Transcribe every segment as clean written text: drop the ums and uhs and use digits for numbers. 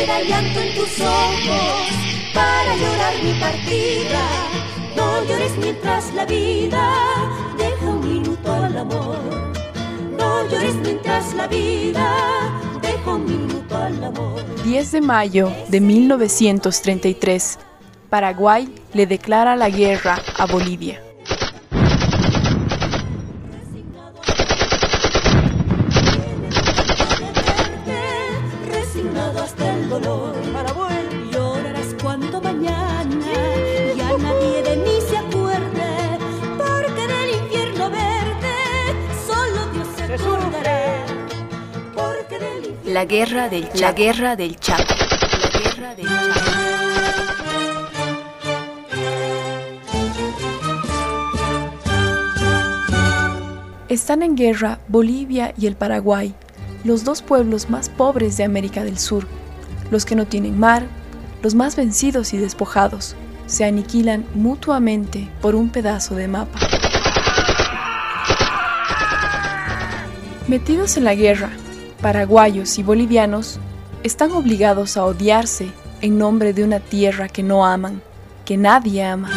queda llanto en tus ojos para llorar mi partida. No llores mientras la vida deja un minuto al amor. No llores mientras la vida deja un minuto al amor. 10 de mayo de 1933, Paraguay le declara la guerra a Bolivia. Resignado hasta el dolor, llorarás cuando mañana ya nadie de mí se acuerde, porque del infierno verde solo Dios se acordará. Porque del infierno... La guerra del Chaco. La guerra del Chaco. La guerra del Chaco. Están en guerra Bolivia y el Paraguay, los dos pueblos más pobres de América del Sur, los que no tienen mar, los más vencidos y despojados, se aniquilan mutuamente por un pedazo de mapa. Metidos en la guerra, paraguayos y bolivianos están obligados a odiarse en nombre de una tierra que no aman, que nadie ama.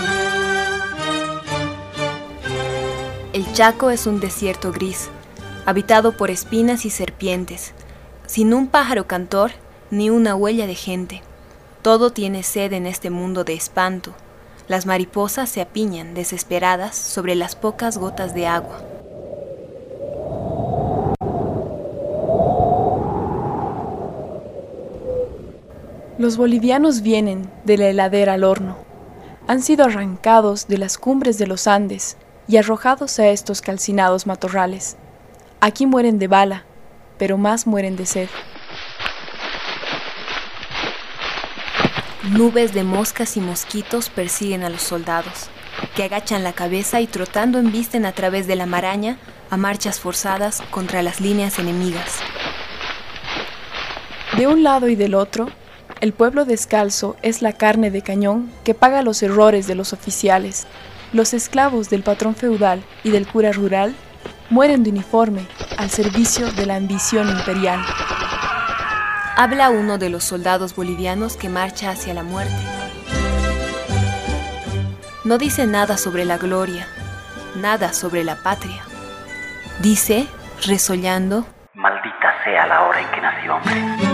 El Chaco es un desierto gris, habitado por espinas y serpientes, sin un pájaro cantor ni una huella de gente. Todo tiene sed en este mundo de espanto. Las mariposas se apiñan desesperadas sobre las pocas gotas de agua. Los bolivianos vienen de la heladera al horno. Han sido arrancados de las cumbres de los Andes y arrojados a estos calcinados matorrales. Aquí mueren de bala, pero más mueren de sed. Nubes de moscas y mosquitos persiguen a los soldados, que agachan la cabeza y trotando embisten a través de la maraña a marchas forzadas contra las líneas enemigas. De un lado y del otro, el pueblo descalzo es la carne de cañón que paga los errores de los oficiales. Los esclavos del patrón feudal y del cura rural mueren de uniforme al servicio de la ambición imperial. Habla uno de los soldados bolivianos que marcha hacia la muerte. No dice nada sobre la gloria, nada sobre la patria. Dice, resollando: maldita sea la hora en que nací hombre.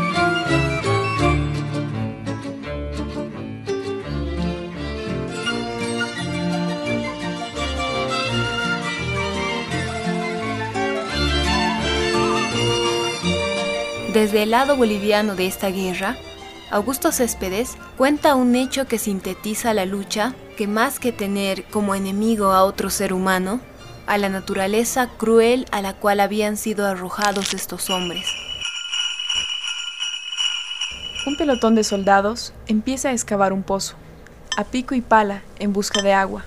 Desde el lado boliviano de esta guerra, Augusto Céspedes cuenta un hecho que sintetiza la lucha que más que tener como enemigo a otro ser humano, a la naturaleza cruel a la cual habían sido arrojados estos hombres. Un pelotón de soldados empieza a excavar un pozo, a pico y pala en busca de agua.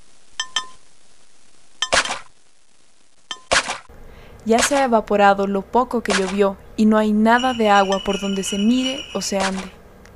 Ya se ha evaporado lo poco que llovió y no hay nada de agua por donde se mire o se ande.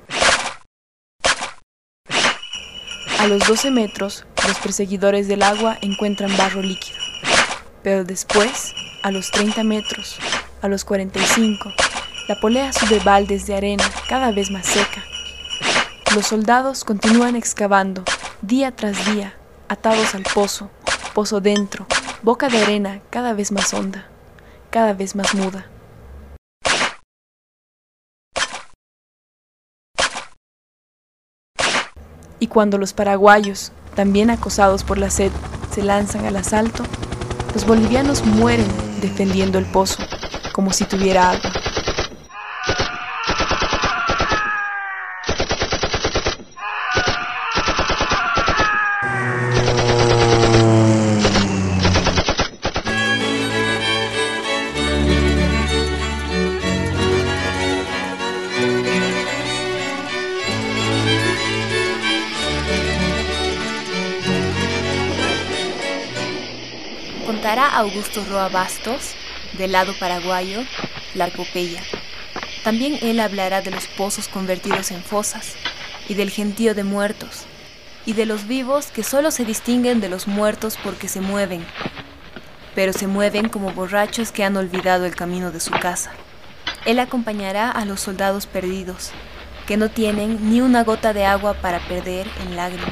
A los 12 metros, los perseguidores del agua encuentran barro líquido. Pero después, a los 30 metros, a los 45, la polea sube baldes de arena cada vez más seca. Los soldados continúan excavando, día tras día, atados al pozo, pozo dentro, boca de arena cada vez más honda, cada vez más muda. Y cuando los paraguayos, también acosados por la sed, se lanzan al asalto, los bolivianos mueren defendiendo el pozo, como si tuviera agua. Contará Augusto Roa Bastos, del lado paraguayo, la epopeya. También él hablará de los pozos convertidos en fosas, y del gentío de muertos, y de los vivos que solo se distinguen de los muertos porque se mueven, pero se mueven como borrachos que han olvidado el camino de su casa. Él acompañará a los soldados perdidos, que no tienen ni una gota de agua para perder en lágrimas.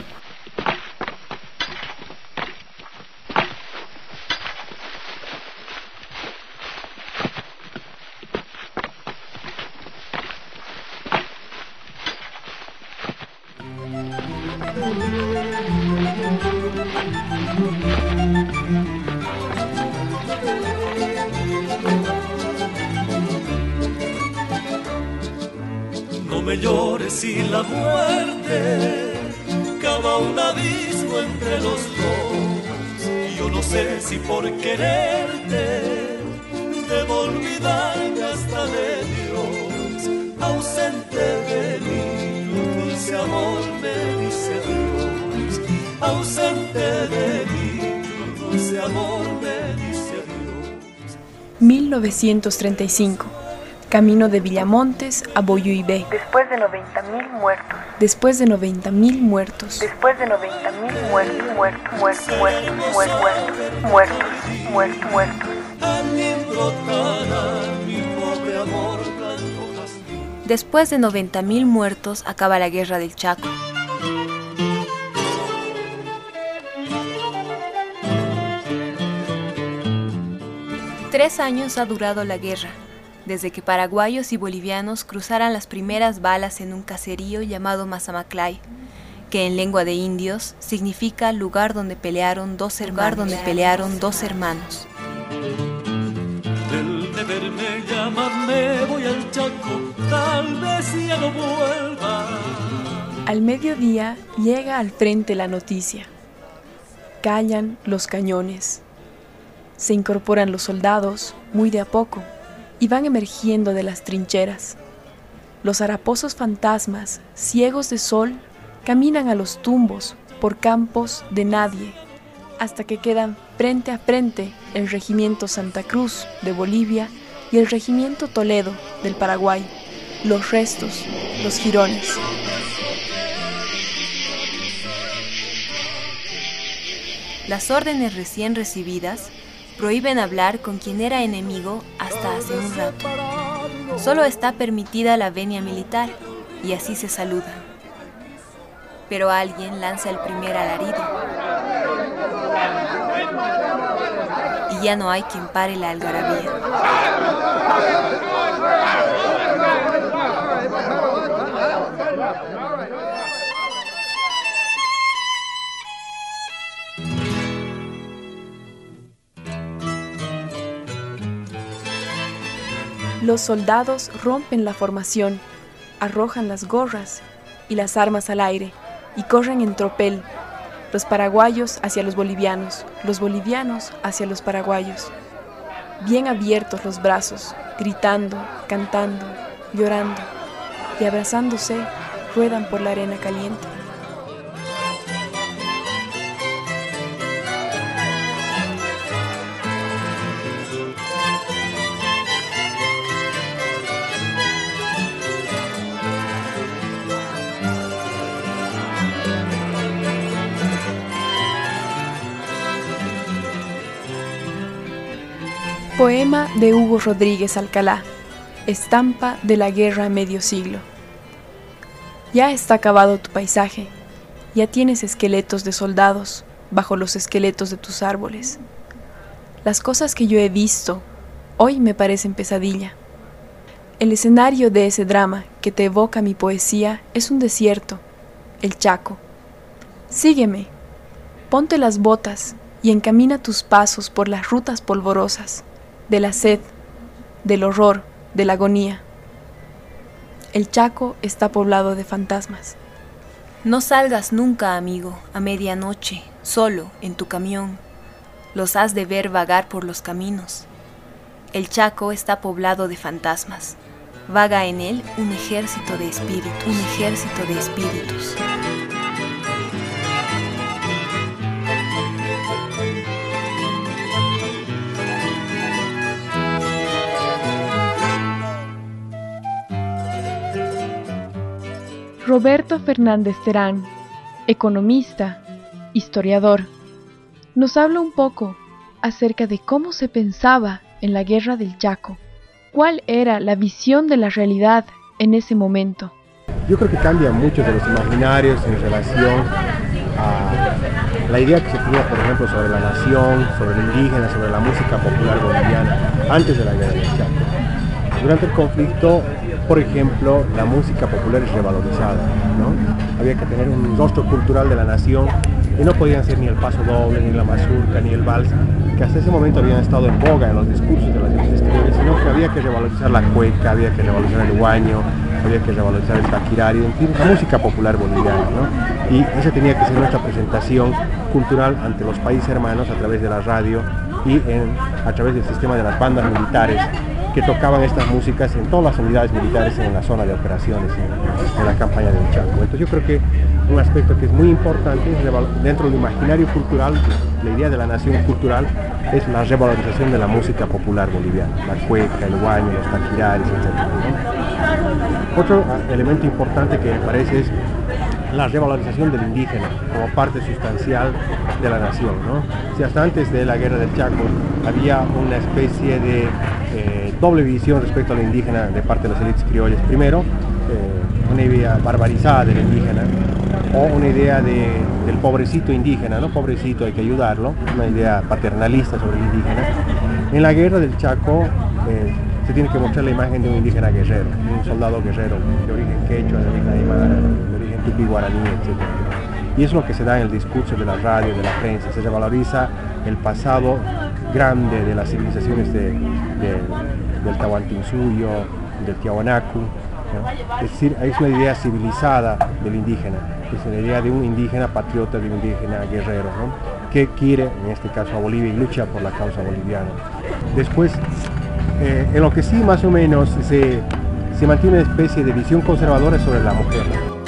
No me llores y la muerte cava un abismo entre los dos. Yo no sé si por quererte debo olvidarme hasta de Dios. Ausente de mí, tu dulce amor me dice adiós. Ausente de mí, tu dulce amor me dice adiós. 1935. Camino de Villamontes a Boyuibé. Después de 90.000 muertos. Después de 90.000 muertos. Después de 90.000 muertos. Después de 90.000 muertos acaba la guerra del Chaco. Tres años ha durado la guerra, desde que paraguayos y bolivianos cruzaran las primeras balas en un caserío llamado Mazamaclay, que en lengua de indios significa lugar donde pelearon dos hermanos. El deber me llama, me voy al Chaco, tal vez ya no vuelva. Al mediodía llega al frente la noticia. Callan los cañones. Se incorporan los soldados, muy de a poco, y van emergiendo de las trincheras. Los haraposos fantasmas, ciegos de sol, caminan a los tumbos por campos de nadie, hasta que quedan frente a frente el Regimiento Santa Cruz de Bolivia y el Regimiento Toledo del Paraguay, los restos, los jirones. Las órdenes recién recibidas prohíben hablar con quien era enemigo hasta hace un rato. Solo está permitida la venia militar y así se saludan. Pero alguien lanza el primer alarido y ya no hay quien pare la algarabía. Los soldados rompen la formación, arrojan las gorras y las armas al aire y corren en tropel, los paraguayos hacia los bolivianos hacia los paraguayos. Bien abiertos los brazos, gritando, cantando, llorando y abrazándose, ruedan por la arena caliente. Poema de Hugo Rodríguez Alcalá, estampa de la guerra a medio siglo. Ya está acabado tu paisaje, ya tienes esqueletos de soldados bajo los esqueletos de tus árboles. Las cosas que yo he visto hoy me parecen pesadilla. El escenario de ese drama que te evoca mi poesía es un desierto, el Chaco. Sígueme, ponte las botas y encamina tus pasos por las rutas polvorosas de la sed, del horror, de la agonía. El Chaco está poblado de fantasmas. No salgas nunca, amigo, a medianoche, solo, en tu camión. Los has de ver vagar por los caminos. El Chaco está poblado de fantasmas. Vaga en él un ejército de espíritus. Roberto Fernández Terán, economista, historiador, nos habla un poco acerca de cómo se pensaba en la guerra del Chaco ¿Cuál era la visión de la realidad en ese momento? Yo creo que cambia mucho de los imaginarios en relación a la idea que se tenía, por ejemplo, sobre la nación, sobre el indígena, sobre la música popular boliviana, antes de la guerra del Chaco. Durante el conflicto, por ejemplo, la música popular es revalorizada, ¿no? Había que tener un rostro cultural de la nación y no podían ser ni el paso doble, ni la mazurca, ni el vals, que hasta ese momento habían estado en boga en los discursos de las élites criollas, sino que había que revalorizar la cueca, había que revalorizar el huaño, había que revalorizar el taquirario, en fin, la música popular boliviana, ¿no? Y esa tenía que ser nuestra presentación cultural ante los países hermanos a través de la radio y a través del sistema de las bandas militares que tocaban estas músicas en todas las unidades militares en la zona de operaciones, en la campaña del Chaco. Entonces yo creo que un aspecto que es muy importante dentro del imaginario cultural, la idea de la nación cultural, es la revalorización de la música popular boliviana, la cueca, el huaño, los taquirares, etc., ¿no? Otro elemento importante que me parece es la revalorización del indígena como parte sustancial de la nación, ¿no? Si hasta antes de la guerra del Chaco había una especie de doble visión respecto al indígena de parte de las élites criollas. Primero, una idea barbarizada del indígena, o una idea del pobrecito indígena, ¿no? Pobrecito, hay que ayudarlo, una idea paternalista sobre el indígena. En la guerra del Chaco se tiene que mostrar la imagen de un indígena guerrero, de un soldado guerrero, de origen quechua, de origen aymara, de origen tupí guaraní, etc. Y es lo que se da en el discurso de la radio, de la prensa, se revaloriza el pasado grande de las civilizaciones del Tahuantinsuyo, del Tiahuanacu, ¿no? Es decir, es una idea civilizada del indígena, es una idea de un indígena patriota, de un indígena guerrero, ¿no? Que quiere, en este caso a Bolivia, y lucha por la causa boliviana. Después, en lo que sí más o menos se mantiene una especie de visión conservadora sobre la mujer.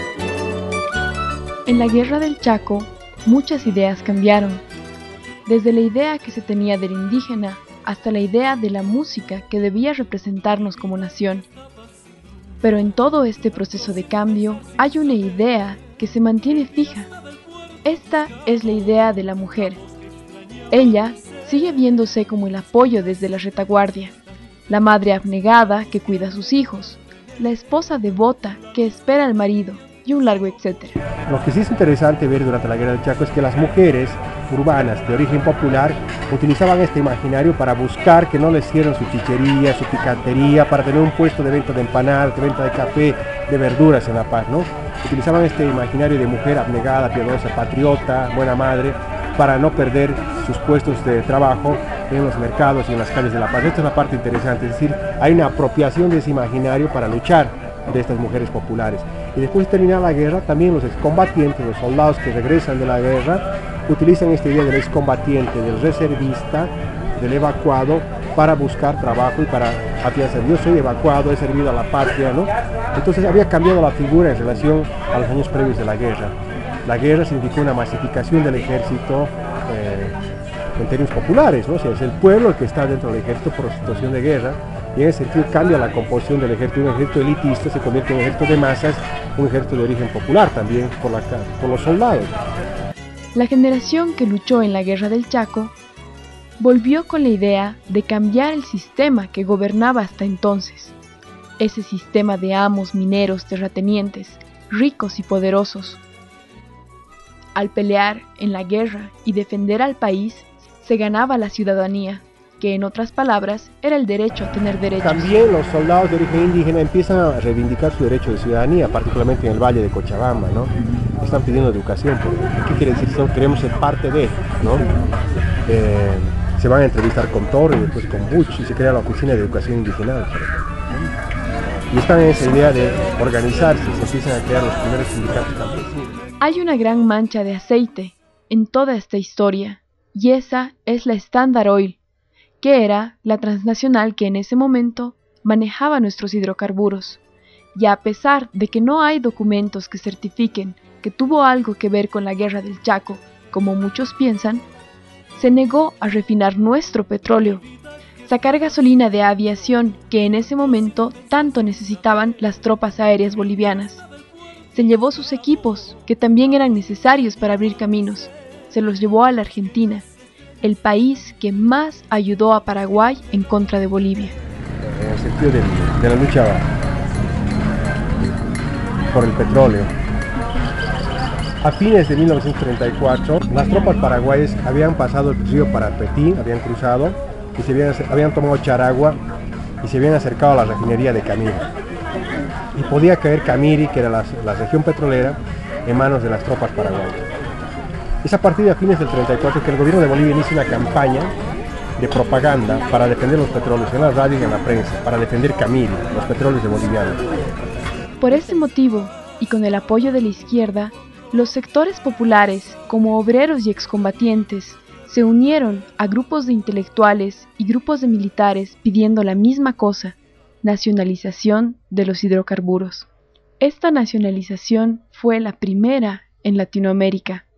En la guerra del Chaco, muchas ideas cambiaron, desde la idea que se tenía del indígena hasta la idea de la música que debía representarnos como nación. Pero en todo este proceso de cambio hay una idea que se mantiene fija. Esta es la idea de la mujer. Ella sigue viéndose como el apoyo desde la retaguardia, la madre abnegada que cuida a sus hijos, la esposa devota que espera al marido, y un largo etcétera. Lo que sí es interesante ver durante la guerra del Chaco es que las mujeres urbanas de origen popular utilizaban este imaginario para buscar que no les hicieran su chichería, su picantería, para tener un puesto de venta de empanadas, de venta de café, de verduras en La Paz, ¿no? Utilizaban este imaginario de mujer abnegada, piadosa, patriota, buena madre, para no perder sus puestos de trabajo en los mercados y en las calles de La Paz. Esta es la parte interesante, es decir, hay una apropiación de ese imaginario para luchar de estas mujeres populares. Y después de terminar la guerra, también los excombatientes, los soldados que regresan de la guerra, utilizan esta idea del excombatiente, del reservista, del evacuado, para buscar trabajo y para afianzar. Yo soy evacuado, he servido a la patria, ¿no? Entonces había cambiado la figura en relación a los años previos de la guerra. La guerra significó una masificación del ejército en términos populares, ¿no? O sea, es el pueblo el que está dentro del ejército por situación de guerra, y en ese sentido cambia la composición del ejército. Un ejército elitista se convierte en un ejército de masas, un ejército de origen popular también por los soldados. La generación que luchó en la guerra del Chaco volvió con la idea de cambiar el sistema que gobernaba hasta entonces. Ese sistema de amos, mineros, terratenientes, ricos y poderosos. Al pelear en la guerra y defender al país, se ganaba la ciudadanía, que en otras palabras era el derecho a tener derechos. También los soldados de origen indígena empiezan a reivindicar su derecho de ciudadanía, particularmente en el Valle de Cochabamba, ¿no? Están pidiendo educación. ¿Qué quiere decir? Queremos ser parte de, ¿no? Se van a entrevistar con Toro y después con Buch y se crea la Oficina de Educación Indígena. Y están en esa idea de organizarse, se empiezan a crear los primeros sindicatos campesinos. Hay una gran mancha de aceite en toda esta historia, y esa es la Standard Oil, que era la transnacional que en ese momento manejaba nuestros hidrocarburos. Y a pesar de que no hay documentos que certifiquen que tuvo algo que ver con la guerra del Chaco, como muchos piensan, se negó a refinar nuestro petróleo, sacar gasolina de aviación que en ese momento tanto necesitaban las tropas aéreas bolivianas. Se llevó sus equipos, que también eran necesarios para abrir caminos, se los llevó a la Argentina, el país que más ayudó a Paraguay en contra de Bolivia. en el sentido de la lucha por el petróleo. A fines de 1934, las tropas paraguayas habían pasado el río Parapetí, habían cruzado y habían tomado Charagua y se habían acercado a la refinería de Camiri. Y podía caer Camiri, que era la región petrolera, en manos de las tropas paraguayas. Es a partir de fines del 34 que el gobierno de Bolivia inicia una campaña de propaganda para defender los petróleos en la radio y en la prensa, para defender Camiri, los petróleos de bolivianos. Por ese motivo, y con el apoyo de la izquierda, los sectores populares, como obreros y excombatientes, se unieron a grupos de intelectuales y grupos de militares pidiendo la misma cosa: nacionalización de los hidrocarburos. Esta nacionalización fue la primera en Latinoamérica.